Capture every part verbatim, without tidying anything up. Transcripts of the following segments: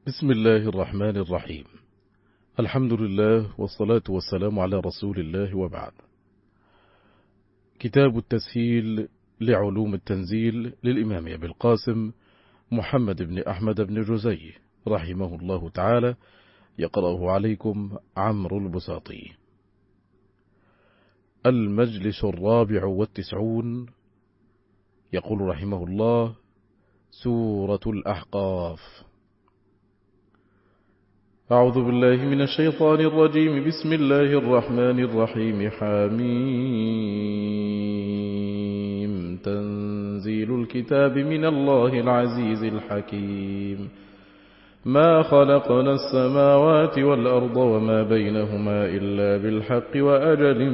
بسم الله الرحمن الرحيم. الحمد لله والصلاة والسلام على رسول الله وبعد. كتاب التسهيل لعلوم التنزيل للإمام أبي القاسم محمد بن أحمد بن جزي رحمه الله تعالى، يقرأه عليكم عمرو البساطي. المجلس الرابع والتسعون. يقول رحمه الله: سورة الأحقاف. أعوذ بالله من الشيطان الرجيم. بسم الله الرحمن الرحيم. حميم. تنزيل الكتاب من الله العزيز الحكيم. ما خلقنا السماوات والأرض وما بينهما إلا بالحق وأجل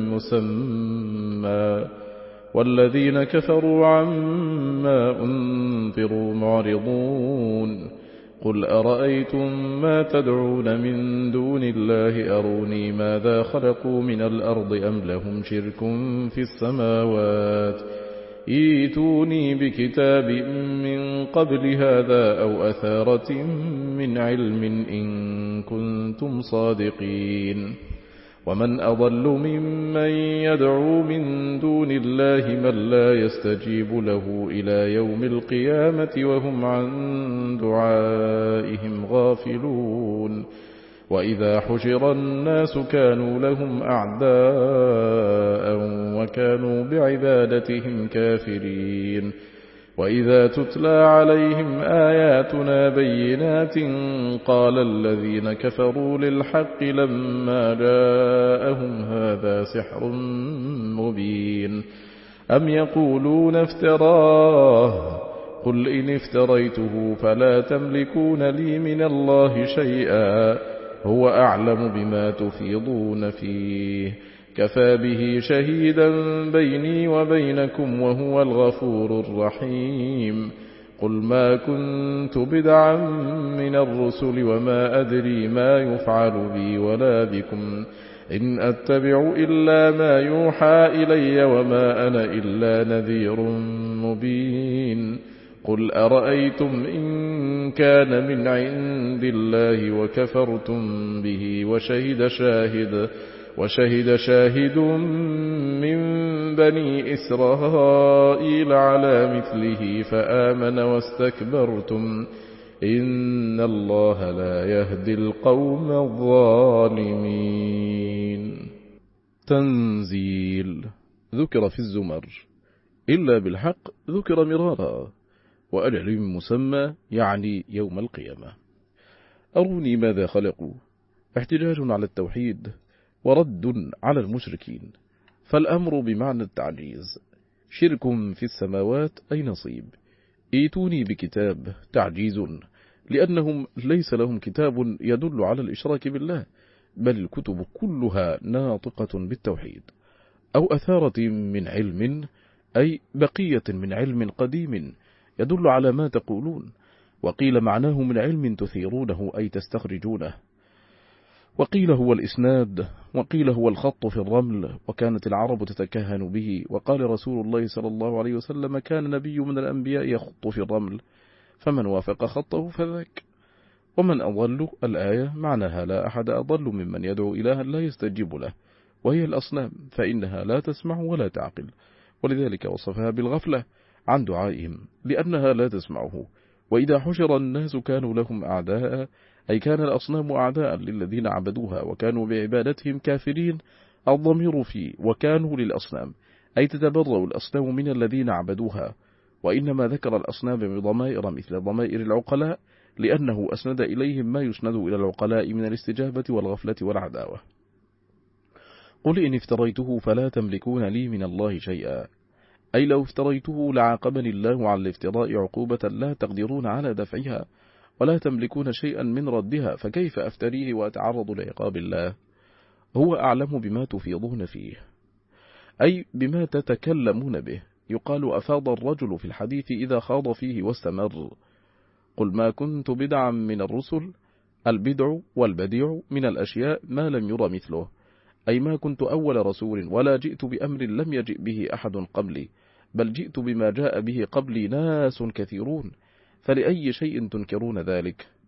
مسمى، والذين كفروا عما أنذروا معرضون. قل أرأيتم ما تدعون من دون الله أروني ماذا خلقوا من الأرض أم لهم شرك في السماوات، ائتوني بكتاب من قبل هذا أو أثارة من علم إن كنتم صادقين. ومن أضل ممن يدعو من دون الله من لا يستجيب له إلى يوم القيامة وهم عن دعائهم غافلون. وإذا حشر الناس كانوا لهم أعداء وكانوا بعبادتهم كافرين. وإذا تتلى عليهم آياتنا بينات قال الذين كفروا للحق لما جاءهم هذا سحر مبين. أم يقولون افتراه قل إن افتريته فلا تملكون لي من الله شيئا هو أعلم بما تفيضون فيه كفى به شهيدا بيني وبينكم وهو الغفور الرحيم. قل ما كنت بدعا من الرسل وما أدري ما يفعل بي ولا بكم إن أتبع إلا ما يوحى إلي وما أنا إلا نذير مبين. قل أرأيتم إن كان من عند الله وكفرتم به وشهد شاهد وشهد شاهد من بني إسرائيل على مثله فآمن واستكبرتم إن الله لا يهدي القوم الظالمين. تنزيل ذكر في الزمر، إلا بالحق ذكر مرارا، وأجل مسمى يعني يوم القيامة. أروني ماذا خلقوا، احتجاج على التوحيد ورد على المشركين، فالأمر بمعنى التعجيز. شرك في السماوات أي نصيب. ايتوني بكتاب تعجيز، لأنهم ليس لهم كتاب يدل على الإشراك بالله، بل الكتب كلها ناطقة بالتوحيد. أو أثارة من علم أي بقية من علم قديم يدل على ما تقولون. وقيل معناه من علم تثيرونه أي تستخرجونه. وقيل هو الإسناد، وقيل هو الخط في الرمل، وكانت العرب تتكهن به. وقال رسول الله صلى الله عليه وسلم: كان نبي من الأنبياء يخط في الرمل، فمن وافق خطه فذاك. ومن أضل الآية معناها لا أحد أضل ممن يدعو إلها لا يستجيب له، وهي الأصنام، فإنها لا تسمع ولا تعقل، ولذلك وصفها بالغفلة عن دعائهم لأنها لا تسمعه. وإذا حشر الناس كانوا لهم أعداء أي كان الأصنام أعداء للذين عبدوها وكانوا بعبادتهم كافرين. الضمير في وكانوا للأصنام أي تتبرأ الأصنام من الذين عبدوها، وإنما ذكر الأصنام بضمائر مثل ضمائر العقلاء لأنه أسند إليهم ما يسند إلى العقلاء من الاستجابة والغفلة والعداوة. قل إن افتريته فلا تملكون لي من الله شيئا، أي لو افتريته لعاقبني الله على الافتراء عقوبة لا تقدرون على دفعها ولا تملكون شيئا من ردها، فكيف أفتريه وأتعرض لعقاب الله؟ هو أعلم بما تفيضون فيه، أي بما تتكلمون به. يقال أفاض الرجل في الحديث إذا خاض فيه واستمر. قل ما كنت بدعا من الرسل، البدع والبديع من الأشياء ما لم ير مثله، أي ما كنت أول رسول ولا جئت بأمر لم يجئ به أحد قبلي، بل جئت بما جاء به قبلي ناس كثيرون، فلأي شيء تنكرون ذلك؟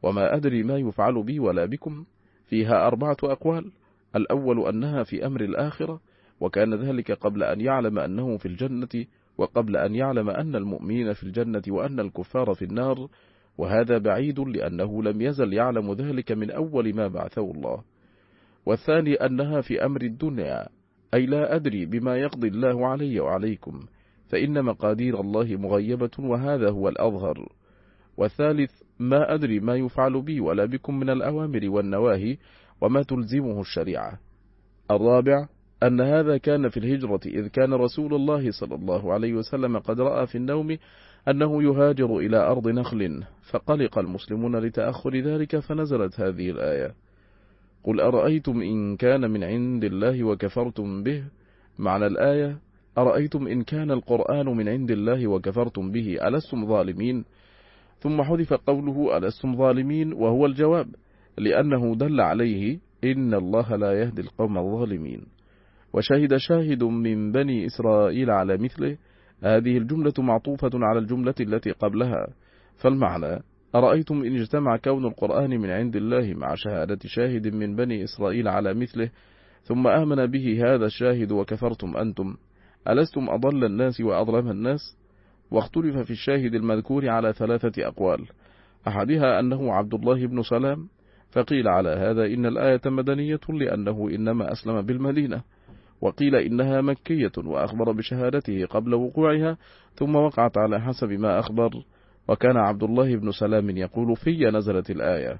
وما أدري ما يفعل بي ولا بكم فيها أربعة أقوال. الأول أنها في أمر الآخرة، وكان ذلك قبل أن يعلم أنه في الجنة، وقبل أن يعلم أن المؤمنين في الجنة وأن الكفار في النار، وهذا بعيد لأنه لم يزل يعلم ذلك من أول ما بعثه الله. والثاني أنها في أمر الدنيا، أي لا أدري بما يقضي الله علي وعليكم، فإن مقادير الله مغيبة، وهذا هو الأظهر. والثالث ما أدري ما يفعل بي ولا بكم من الأوامر والنواهي وما تلزمه الشريعة. الرابع أن هذا كان في الهجرة، إذ كان رسول الله صلى الله عليه وسلم قد رأى في النوم أنه يهاجر إلى أرض نخل، فقلق المسلمون لتأخر ذلك، فنزلت هذه الآية: قل أرأيتم إن كان من عند الله وكفرتم به. معنى الآية: أرأيتم إن كان القرآن من عند الله وكفرتم به ألستم ظالمين؟ ثم حذف قوله ألستم ظالمين وهو الجواب، لأنه دل عليه إن الله لا يهدي القوم الظالمين. وشهد شاهد من بني إسرائيل على مثله. هذه الجملة معطوفة على الجملة التي قبلها، فالمعنى: أرأيتم إن اجتمع كون القرآن من عند الله مع شهادة شاهد من بني إسرائيل على مثله، ثم آمن به هذا الشاهد وكفرتم أنتم، ألستم أضل الناس وأظلم الناس؟ واختلف في الشاهد المذكور على ثلاثة أقوال، أحدها أنه عبد الله بن سلام، فقيل على هذا إن الآية مدنية لأنه إنما أسلم بالمدينة، وقيل إنها مكية وأخبر بشهادته قبل وقوعها ثم وقعت على حسب ما أخبر، وكان عبد الله بن سلام يقول في نزلت الآية.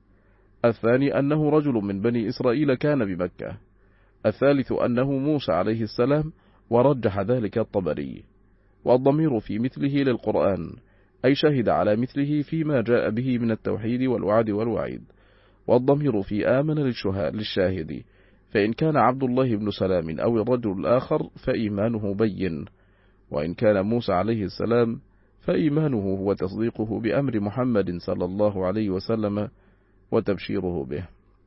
الثاني أنه رجل من بني إسرائيل كان بمكة. الثالث أنه موسى عليه السلام، ورجح ذلك الطبري. والضمير في مثله للقرآن، أي شهد على مثله فيما جاء به من التوحيد والوعد والوعيد. والضمير في آمن للشاهد، فإن كان عبد الله بن سلام أو الرجل الآخر فإيمانه بين، وإن كان موسى عليه السلام فإيمانه هو تصديقه بأمر محمد صلى الله عليه وسلم وتبشيره به.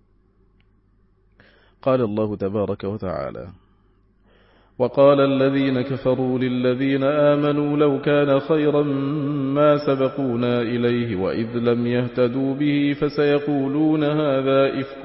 قال الله تبارك وتعالى: وقال الذين كفروا للذين آمنوا لو كان خيرا ما سبقونا إليه وإذ لم يهتدوا به فسيقولون هذا إفك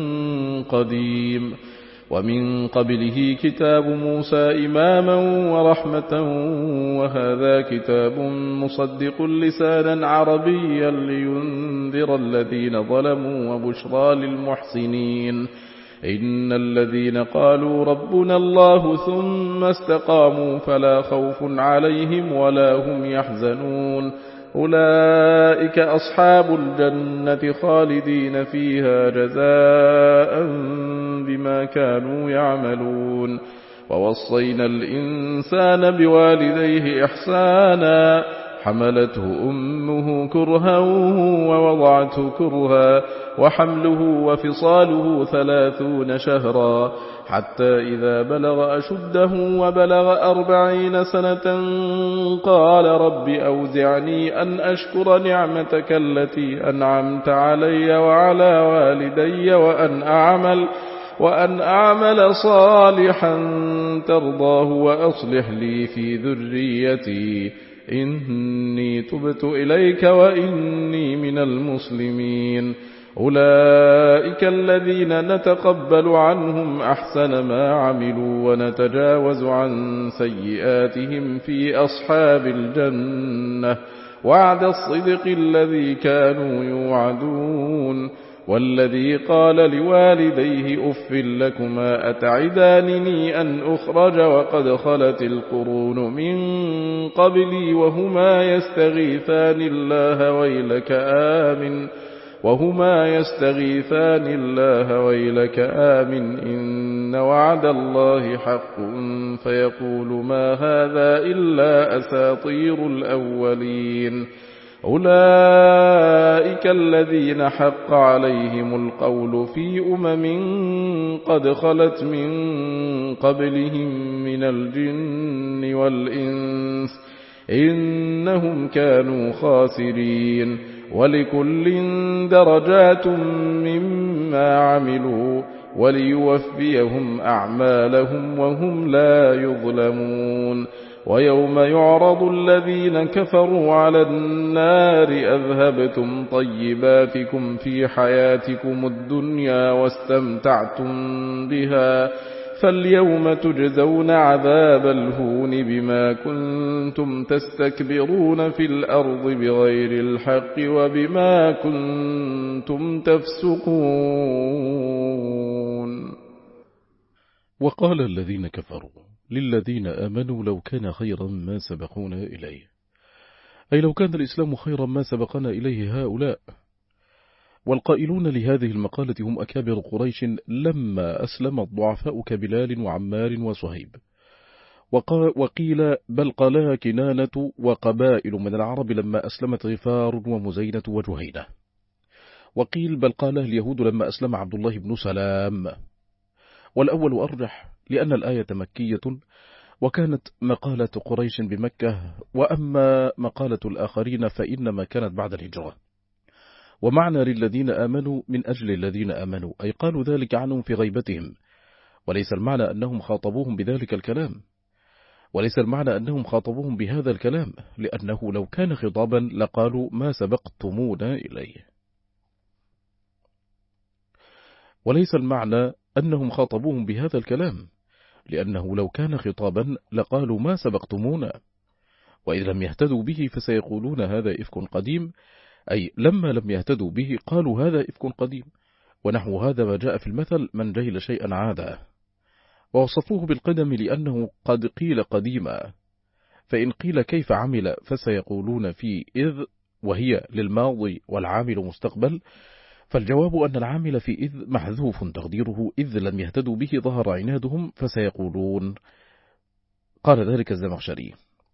قديم ومن قبله كتاب موسى إماما ورحمة وهذا كتاب مصدق لسانا عربيا لينذر الذين ظلموا وبشرى للمحسنين. إن الذين قالوا ربنا الله ثم استقاموا فلا خوف عليهم ولا هم يحزنون أولئك أصحاب الجنة خالدين فيها جزاء بما كانوا يعملون. ووصينا الإنسان بوالديه إحسانا حملته أمه كرها ووضعته كرها وحمله وفصاله ثلاثون شهرا حتى إذا بلغ أشده وبلغ أربعين سنة قال رب أوزعني أن أشكر نعمتك التي أنعمت علي وعلى والدي وأن أعمل وأن أعمل صالحا ترضاه وأصلح لي في ذريتي إني تبت إليك وإني من المسلمين. أولئك الذين نتقبل عنهم أحسن ما عملوا ونتجاوز عن سيئاتهم في أصحاب الجنة وعد الصدق الذي كانوا يوعدون. والذي قال لوالديه أف لكما أتعدانني أن أخرج وقد خلت القرون من قبلي وهما يستغيثان الله ويلك آمن وهما يستغيثان الله ويلك آمن إن وعد الله حق فيقول ما هذا إلا أساطير الأولين. أولئك الذين حق عليهم القول في أمم قد خلت من قبلهم من الجن والإنس إنهم كانوا خاسرين. ولكل درجات مما عملوا وليوفيهم أعمالهم وهم لا يظلمون. ويوم يعرض الذين كفروا على النار أذهبتم طيباتكم في حياتكم الدنيا واستمتعتم بها فاليوم تجزون عذاب الهون بما كنتم تستكبرون في الأرض بغير الحق وبما كنتم تفسقون. وقال الذين كفروا للذين آمنوا لو كان خيرا ما سبقونا إليه، أي لو كان الإسلام خيرا ما سبقنا إليه هؤلاء. والقائلون لهذه المقالة هم أكابر قريش لما أسلم الضعفاء كبلال وعمار وصهيب، وقيل بل قالها كنانة وقبائل من العرب لما أسلمت غفار ومزينة وجهينة، وقيل بل قالها اليهود لما أسلم عبد الله بن سلام. والأول أرجح لأن الآية مكية وكانت مقالة قريش بمكة، وأما مقالة الآخرين فإنما كانت بعد الهجرة. ومعنى للذين آمنوا من أجل الذين آمنوا، أي قالوا ذلك عنهم في غيبتهم، وليس المعنى أنهم خاطبوهم بذلك الكلام، وليس المعنى أنهم خاطبوهم بهذا الكلام، لأنه لو كان خطابا لقالوا ما سبقتمونا إليه. وليس المعنى أنهم خاطبوهم بهذا الكلام، لأنه لو كان خطابا لقالوا ما سبقتمونا، وإذا لم يهتدوا به فسيقولون هذا إفك قديم، أي لما لم يهتدوا به قالوا هذا إفك قديم، ونحو هذا ما جاء في المثل من جهل شيئا عاده. ووصفوه بالقدم لأنه قد قيل قديما، فإن قيل كيف عمل فسيقولون في إذ وهي للماضي والعامل مستقبل، فالجواب أن العامل في إذ محذوف تقديره إذ لم يهتدوا به ظهر عنادهم فسيقولون. قال ذلك الزمخشري.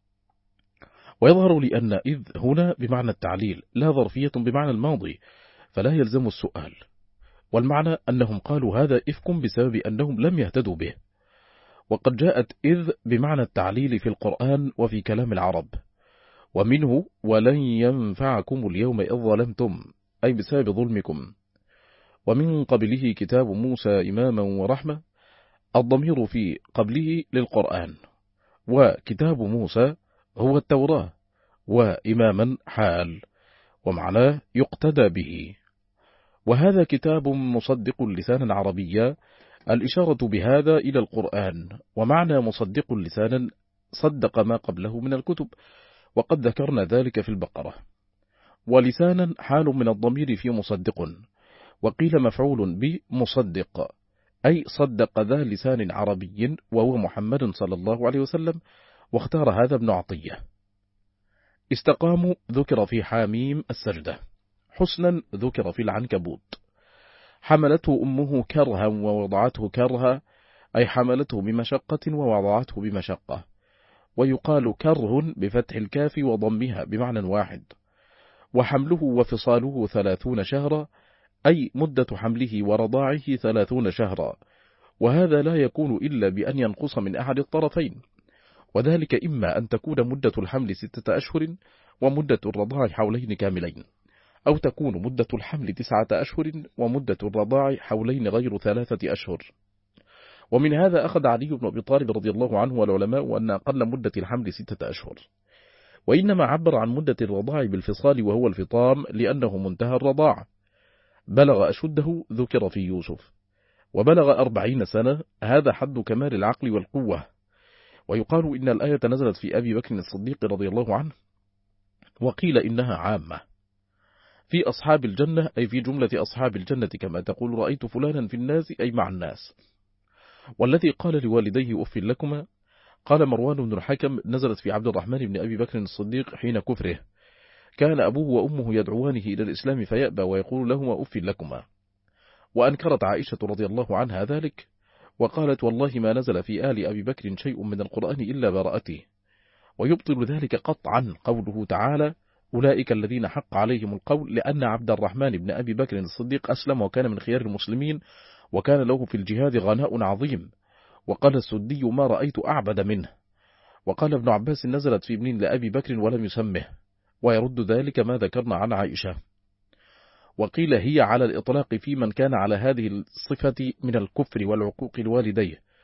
ويظهر لأن إذ هنا بمعنى التعليل لا ظرفية بمعنى الماضي، فلا يلزم السؤال، والمعنى أنهم قالوا هذا إفك بسبب أنهم لم يهتدوا به. وقد جاءت إذ بمعنى التعليل في القرآن وفي كلام العرب، ومنه ولن ينفعكم اليوم إذ ظلمتم، أي بسبب ظلمكم. ومن قبله كتاب موسى إماما ورحمة، الضمير في قبله للقرآن، وكتاب موسى هو التوراة، وإماما حال، ومعناه يقتدى به. وهذا كتاب مصدق لسانا عربيا، الإشارة بهذا إلى القرآن، ومعنى مصدق لسانا صدق ما قبله من الكتب، وقد ذكرنا ذلك في البقرة. ولسانا حال من الضمير في مصدق، وقيل مفعول بمصدق، أي صدق ذا لسان عربي وهو محمد صلى الله عليه وسلم، واختار هذا ابن عطية. استقاموا ذكر في حاميم السجدة، حسنا ذكر في العنكبوت. حملته أمه كرها ووضعته كرها، أي حملته بمشقة ووضعته بمشقة. ويقال كره بفتح الكاف وضمها بمعنى واحد. وحمله وفصاله ثلاثون شهرا، أي مدة حمله ورضاعه ثلاثون شهرا، وهذا لا يكون إلا بأن ينقص من أحد الطرفين، وذلك إما أن تكون مدة الحمل ستة أشهر ومدة الرضاع حولين كاملين، أو تكون مدة الحمل تسعة أشهر ومدة الرضاع حولين غير ثلاثة أشهر. ومن هذا أخذ علي بن أبي طالب رضي الله عنه والعلماء أن أقل مدة الحمل ستة أشهر، وإنما عبر عن مدة الرضاع بالفصال وهو الفطام لأنه منتهى الرضاع. بلغ أشده ذكر في يوسف، وبلغ أربعين سنة، هذا حد كمال العقل والقوة. ويقال إن الآية نزلت في أبي بكر الصديق رضي الله عنه، وقيل إنها عامة في أصحاب الجنة، أي في جملة أصحاب الجنة، كما تقول رأيت فلانا في الناس، أي مع الناس. والذي قال لوالديه أف لكما، قال مروان بن الحكم، نزلت في عبد الرحمن بن أبي بكر الصديق حين كفره، كان أبوه وأمه يدعوانه إلى الإسلام فيأبى ويقول لهما أف لكما. وأنكرت عائشة رضي الله عنها ذلك، وقالت والله ما نزل في آل أبي بكر شيء من القرآن إلا براءته. ويبطل ذلك قطعا قوله تعالى أولئك الذين حق عليهم القول، لأن عبد الرحمن بن أبي بكر الصديق أسلم وكان من خيار المسلمين، وكان له في الجهاد غناء عظيم. وقال السدي ما رأيت أعبد منه. وقال ابن عباس نزلت في ابن لأبي بكر ولم يسمه، ويرد ذلك ما ذكرنا عن عائشة. وقيل هي على الإطلاق في من كان على هذه الصفة من الكفر والعقوق الوالديه،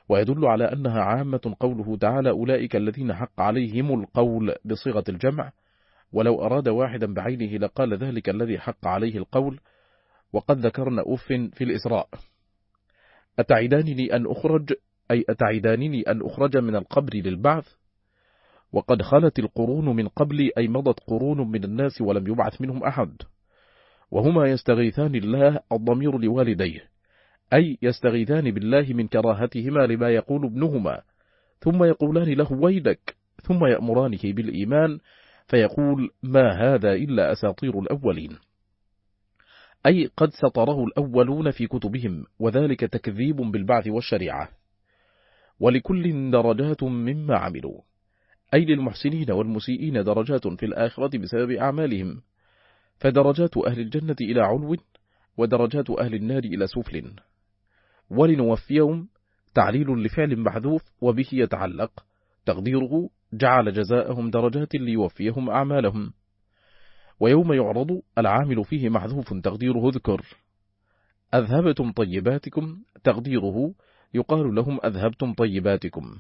ويدل على أنها عامة قوله تعالى أولئك الذين حق عليهم القول بصيغة الجمع، ولو أراد واحدا بعينه لقال ذلك الذي حق عليه القول. وقد ذكرنا أف في الإسراء: أتعدانني أن أخرج، أي أتعدانني أن أخرج من القبر للبعث، وقد خلت القرون من قبلي، أي مضت قرون من الناس ولم يبعث منهم أحد. وهما يستغيثان الله الضمير لوالديه، أي يستغيثان بالله من كراهتهما لما يقول ابنهما، ثم يقولان له ويلك، ثم يأمرانه بالإيمان، فيقول ما هذا إلا أساطير الأولين، أي قد سطره الأولون في كتبهم، وذلك تكذيب بالبعث والشريعة. ولكل درجات مما عملوا، أي للمحسنين والمسيئين درجات في الآخرة بسبب أعمالهم، فدرجات أهل الجنة إلى علو، ودرجات أهل النار إلى سفل. ولنوفيهم تعليل لفعل محذوف وبه يتعلق، تقديره جعل جزاءهم درجات ليوفيهم أعمالهم. ويوم يعرض العامل فيه محذوف، تقديره اذكر. أذهبتم طيباتكم، تقديره يقال لهم أذهبتم طيباتكم.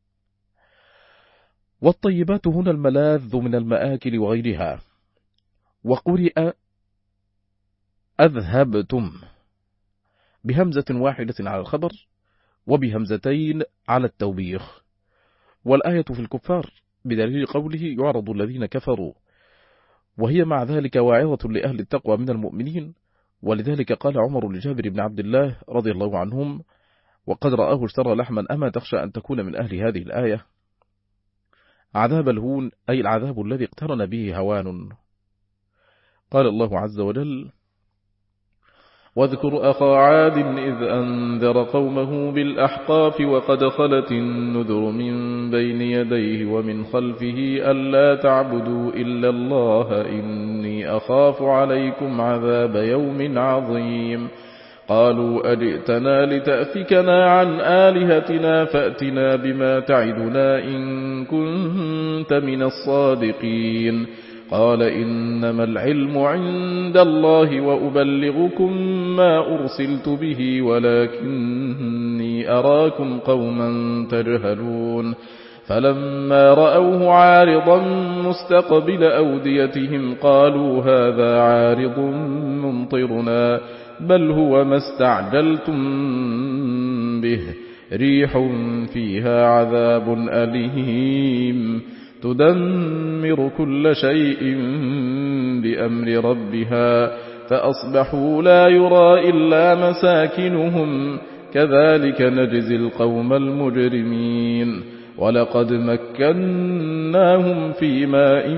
والطيبات هنا الملاذ من المآكل وغيرها. وقرئ أذهبتم بهمزة واحدة على الخبر، وبهمزتين على التوبيخ. والآية في الكفار بدليل قوله يعرض الذين كفروا، وهي مع ذلك واعظة لأهل التقوى من المؤمنين. ولذلك قال عمر لجابر بن عبد الله رضي الله عنهم وقد رآه اشترى لحما: أما تخشى أن تكون من أهل هذه الآية؟ عذاب الهون، أي العذاب الذي اقترن به هوان. قال الله عز وجل: واذكر أخا عاد إذ أنذر قومه بالأحقاف وقد خلت النذر من بين يديه ومن خلفه ألا تعبدوا إلا الله إني أخاف عليكم عذاب يوم عظيم. قالوا أجئتنا لتأفكنا عن آلهتنا فأتنا بما تعدنا إن كنت من الصادقين. قال إنما العلم عند الله وأبلغكم ما أرسلت به ولكني أراكم قوما تجهلون. فلما رأوه عارضا مستقبل أوديتهم قالوا هذا عارض ممطرنا بل هو ما استعجلتم به ريح فيها عذاب أليم تدمر كل شيء بأمر ربها فأصبحوا لا يرى إلا مساكنهم كذلك نجزي القوم المجرمين. ولقد مكناهم في ماء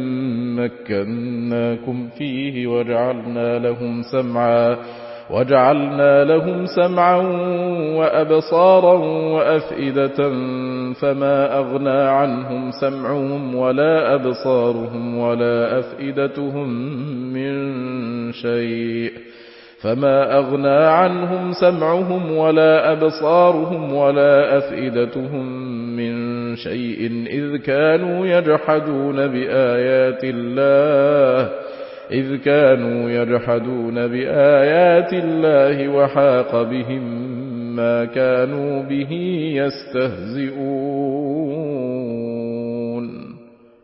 مكناكم فيه وجعلنا لهم سمعا وجعلنا لهم سمعا وأبصارا وأفئدة فما أغنى عنهم سمعهم ولا أبصارهم ولا أفئدتهم من شيء فما أغنى عنهم سمعهم ولا أبصارهم ولا أفئدتهم من شيء إذ كانوا يجحدون بآيات الله إذ كانوا يجحدون بآيات الله وحاق بهم ما كانوا به يستهزئون.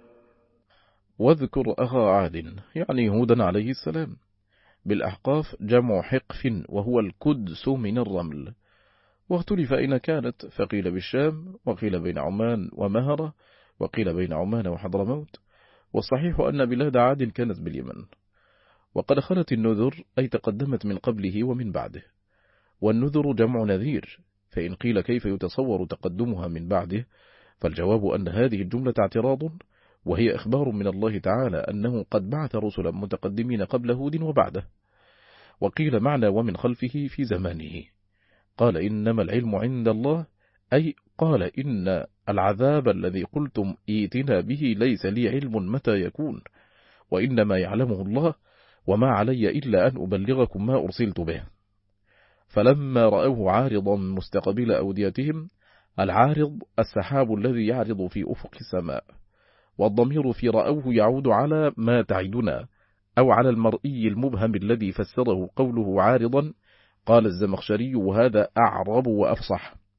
واذكر أخا عاد يعني هودا عليه السلام. بالأحقاف جمع حقف وهو الكدس من الرمل، واختلف أين كانت، فقيل بالشام وقيل بين عمان ومهرة وقيل بين عمان وحضرموت، والصحيح أن بلاد عاد كانت باليمن. وقد خلت النذر أي تقدمت من قبله ومن بعده، والنذر جمع نذير، فإن قيل كيف يتصور تقدمها من بعده فالجواب أن هذه الجملة اعتراض، وهي إخبار من الله تعالى أنه قد بعث رسلا متقدمين قبل هود وبعده. وقيل معنى ومن خلفه في زمانه. قال إنما العلم عند الله، أي قال إن العذاب الذي قلتم إيتنا به ليس لي علم متى يكون، وإنما يعلمه الله، وما علي إلا أن أبلغكم ما أرسلت به. فلما رأوه عارضا مستقبل أوديتهم، العارض السحاب الذي يعرض في أفق السماء، والضمير في رأوه يعود على ما تعدنا أو على المرئي المبهم الذي فسره قوله عارضا. قال الزمخشري وهذا أعرب وأفصح.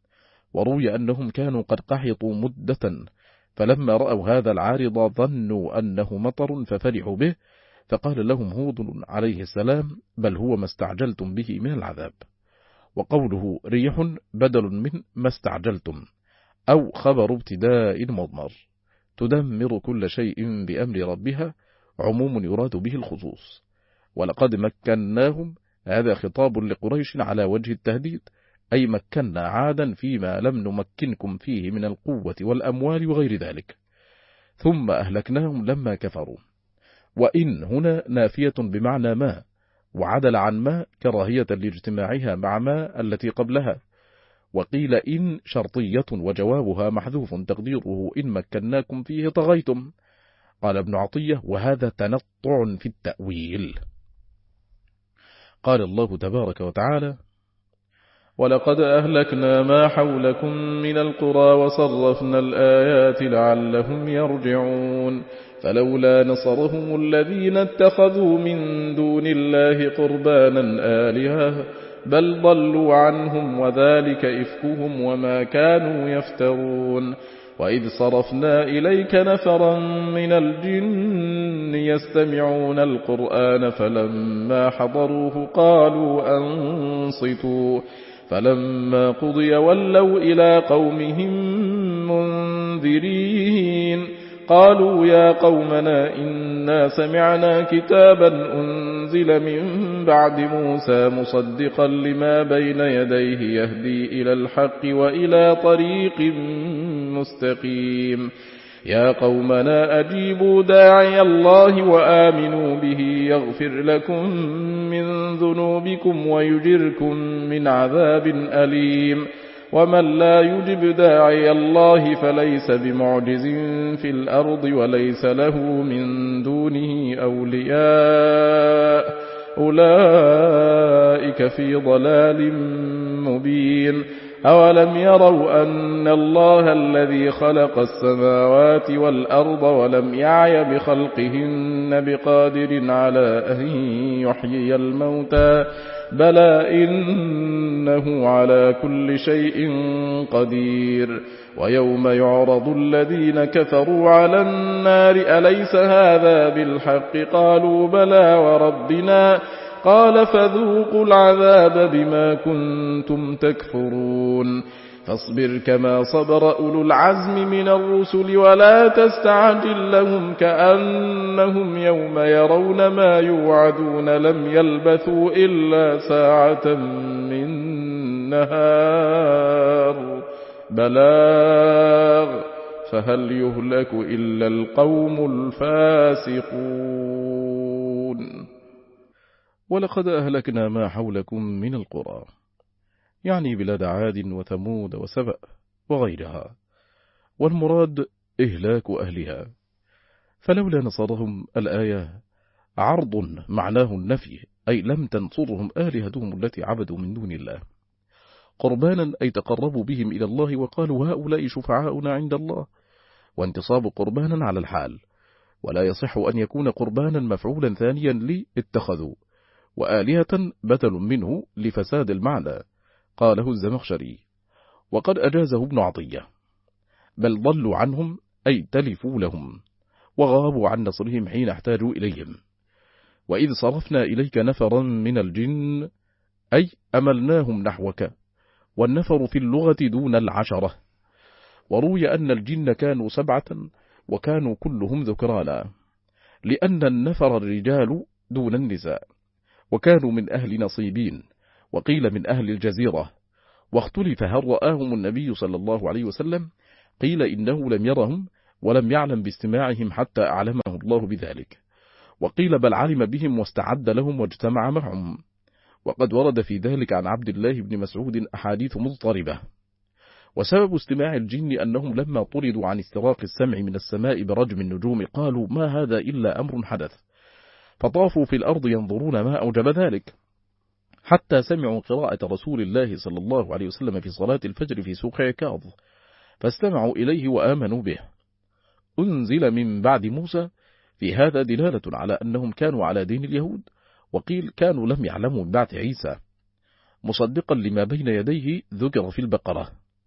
وروي أنهم كانوا قد قحطوا مدة، فلما رأوا هذا العارض ظنوا أنه مطر ففرحوا به، فقال لهم هود عليه السلام: بل هو ما استعجلتم به من العذاب. وقوله ريح بدل من ما استعجلتم، أو خبر ابتداء مضمر، تدمر كل شيء بأمر ربها، عموم يراد به الخصوص. ولقد مكناهم، هذا خطاب لقريش على وجه التهديد، أي مكنا عادا فيما لم نمكنكم فيه من القوة والأموال وغير ذلك، ثم أهلكناهم لما كفروا. وإن هنا نافية بمعنى ما، وعدل عن ما كراهية لاجتماعها مع ما التي قبلها. وقيل إن شرطية وجوابها محذوف تقديره إن مكناكم فيه طغيتم. قال ابن عطية: وهذا تنطع في التأويل. قال الله تبارك وتعالى: ولقد أهلكنا ما حولكم من القرى وصرفنا الآيات لعلهم يرجعون. فلولا نصرهم الذين اتخذوا من دون الله قربانا آلهة بل ضلوا عنهم وذلك إفكهم وما كانوا يفترون. وإذ صرفنا إليك نفرا من الجن يستمعون القرآن فلما حضروه قالوا أنصتوا فلما قضي ولوا إلى قومهم منذرين قالوا يا قومنا إنا سمعنا كتابا أنزل من بعد موسى مصدقا لما بين يديه يهدي إلى الحق وإلى طريق مستقيم. يا قومنا أجيبوا داعي الله وآمنوا به يغفر لكم من ذنوبكم ويجركم من عذاب أليم. ومن لا يجب داعي الله فليس بمعجز في الأرض وليس له من دونه أولياء أولئك في ضلال مبين. أولم يروا أن الله الذي خلق السماوات والأرض ولم يعي بخلقهن بقادر على أن يحيي الموتى بلى إنه على كل شيء قدير. ويوم يعرض الذين كفروا على النار أليس هذا بالحق قالوا بلى وربنا قال فذوقوا العذاب بما كنتم تكفرون. فاصبر كما صبر أولو العزم من الرسل ولا تستعجل لهم كأنهم يوم يرون ما يوعدون لم يلبثوا إلا ساعة من نهار بلاغ فهل يهلك إلا القوم الفاسقون. ولقد أهلكنا ما حولكم من القرى، يعني بلاد عاد وثمود وسبأ وغيرها، والمراد إهلاك أهلها. فلولا نصرهم الآية عرض معناه النفي، أي لم تنصرهم آلهتهم التي عبدوا من دون الله قربانا، أي تقربوا بهم إلى الله وقالوا هؤلاء شفعاؤنا عند الله، وانتصاب قربانا على الحال، ولا يصح أن يكون قربانا مفعولا ثانيا لي اتخذوا، وآلهة بدل منه لفساد المعنى، قاله الزمخشري، وقد أجازه ابن عطية. بل ضلوا عنهم أي تلفوا لهم وغابوا عن نصرهم حين احتاجوا إليهم. وإذ صرفنا إليك نفرا من الجن أي أملناهم نحوك، والنفر في اللغة دون العشرة. وروي أن الجن كانوا سبعة وكانوا كلهم ذكرانا، لأن النفر الرجال دون النساء، وكانوا من أهل نصيبين، وقيل من أهل الجزيرة. واختلف هل رآهم النبي صلى الله عليه وسلم، قيل إنه لم يرهم ولم يعلم باستماعهم حتى أعلمه الله بذلك، وقيل بل علم بهم واستعد لهم واجتمع معهم. وقد ورد في ذلك عن عبد الله بن مسعود أحاديث مضطربة. وسبب استماع الجن أنهم لما طردوا عن استراق السمع من السماء برجم النجوم قالوا ما هذا إلا أمر حدث، فطافوا في الأرض ينظرون ما أوجب ذلك، حتى سمعوا قراءة رسول الله صلى الله عليه وسلم في صلاة الفجر في سوق عكاظ، فاستمعوا إليه وآمنوا به. أنزل من بعد موسى، في هذا دلالة على أنهم كانوا على دين اليهود، وقيل كانوا لم يعلموا من بعد عيسى، مصدقا لما بين يديه ذكر في البقرة.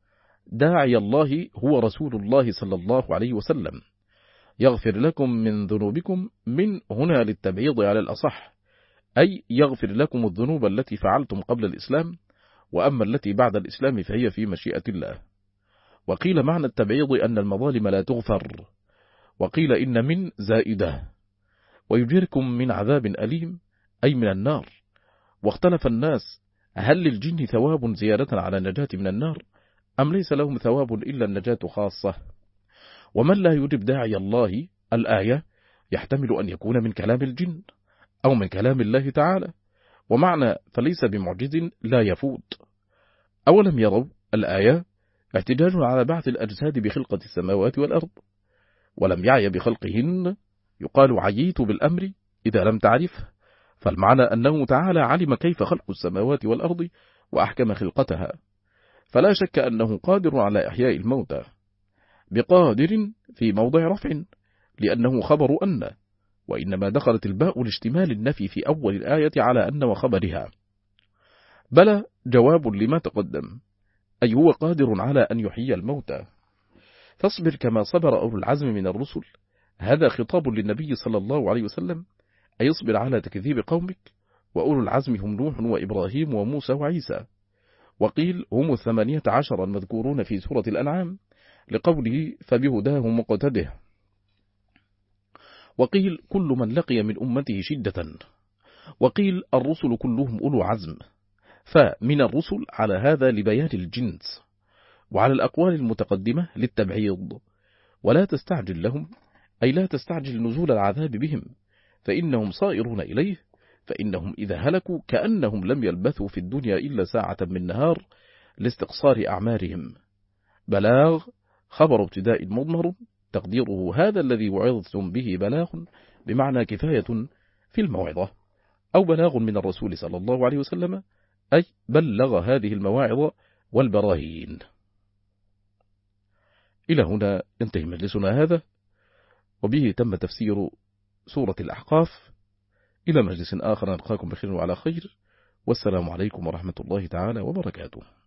داعي الله هو رسول الله صلى الله عليه وسلم، يغفر لكم من ذنوبكم، من هنا للتبعيض على الأصح، أي يغفر لكم الذنوب التي فعلتم قبل الإسلام، وأما التي بعد الإسلام فهي في مشيئة الله. وقيل معنى التبعيض أن المظالم لا تغفر، وقيل إن من زائدة، ويجيركم من عذاب أليم أي من النار. واختلف الناس هل للجن ثواب زيادة على النجاة من النار أم ليس لهم ثواب إلا النجاة خاصة. ومن لا يجب داعي الله الآية يحتمل أن يكون من كلام الجن أو من كلام الله تعالى، ومعنى فليس بمعجز لا يفوت. أولم يروا الآية احتجاج على بعث الأجساد بخلقة السماوات والأرض، ولم يعي بخلقهن، يقال عييت بالأمر إذا لم تعرفه، فالمعنى أنه تعالى علم كيف خلق السماوات والأرض وأحكم خلقتها، فلا شك أنه قادر على إحياء الموتى. بقادر في موضع رفع لأنه خبر أن، وإنما دخلت الباء لاشتمال النفي في أول الآية على أن وخبرها. بلى جواب لما تقدم، أي هو قادر على أن يحيي الموتى. فاصبر كما صبر أولو العزم من الرسل، هذا خطاب للنبي صلى الله عليه وسلم، أي اصبر على تكذيب قومك. وأولو العزم هم نوح وإبراهيم وموسى وعيسى، وقيل هم الثمانية عشر المذكورون في سورة الأنعام لقوله فبهداه مقتده. وقيل كل من لقي من أمته شدة، وقيل الرسل كلهم أولو عزم، فمن الرسل على هذا لبيان الجنس، وعلى الأقوال المتقدمة للتبعيض. ولا تستعجل لهم، أي لا تستعجل نزول العذاب بهم، فإنهم صائرون إليه، فإنهم إذا هلكوا كأنهم لم يلبثوا في الدنيا إلا ساعة من نهار لاستقصار أعمارهم. بلاغ خبر ابتداء مضمر، تقديره هذا الذي وعظتم به بلاغ بمعنى كفاية في الموعظة، أو بلاغ من الرسول صلى الله عليه وسلم، أي بلغ هذه المواعظ والبراهين. إلى هنا ينتهي مجلسنا هذا، وبه تم تفسير سورة الأحقاف. إلى مجلس آخر نلقاكم بخير وعلى خير، والسلام عليكم ورحمة الله تعالى وبركاته.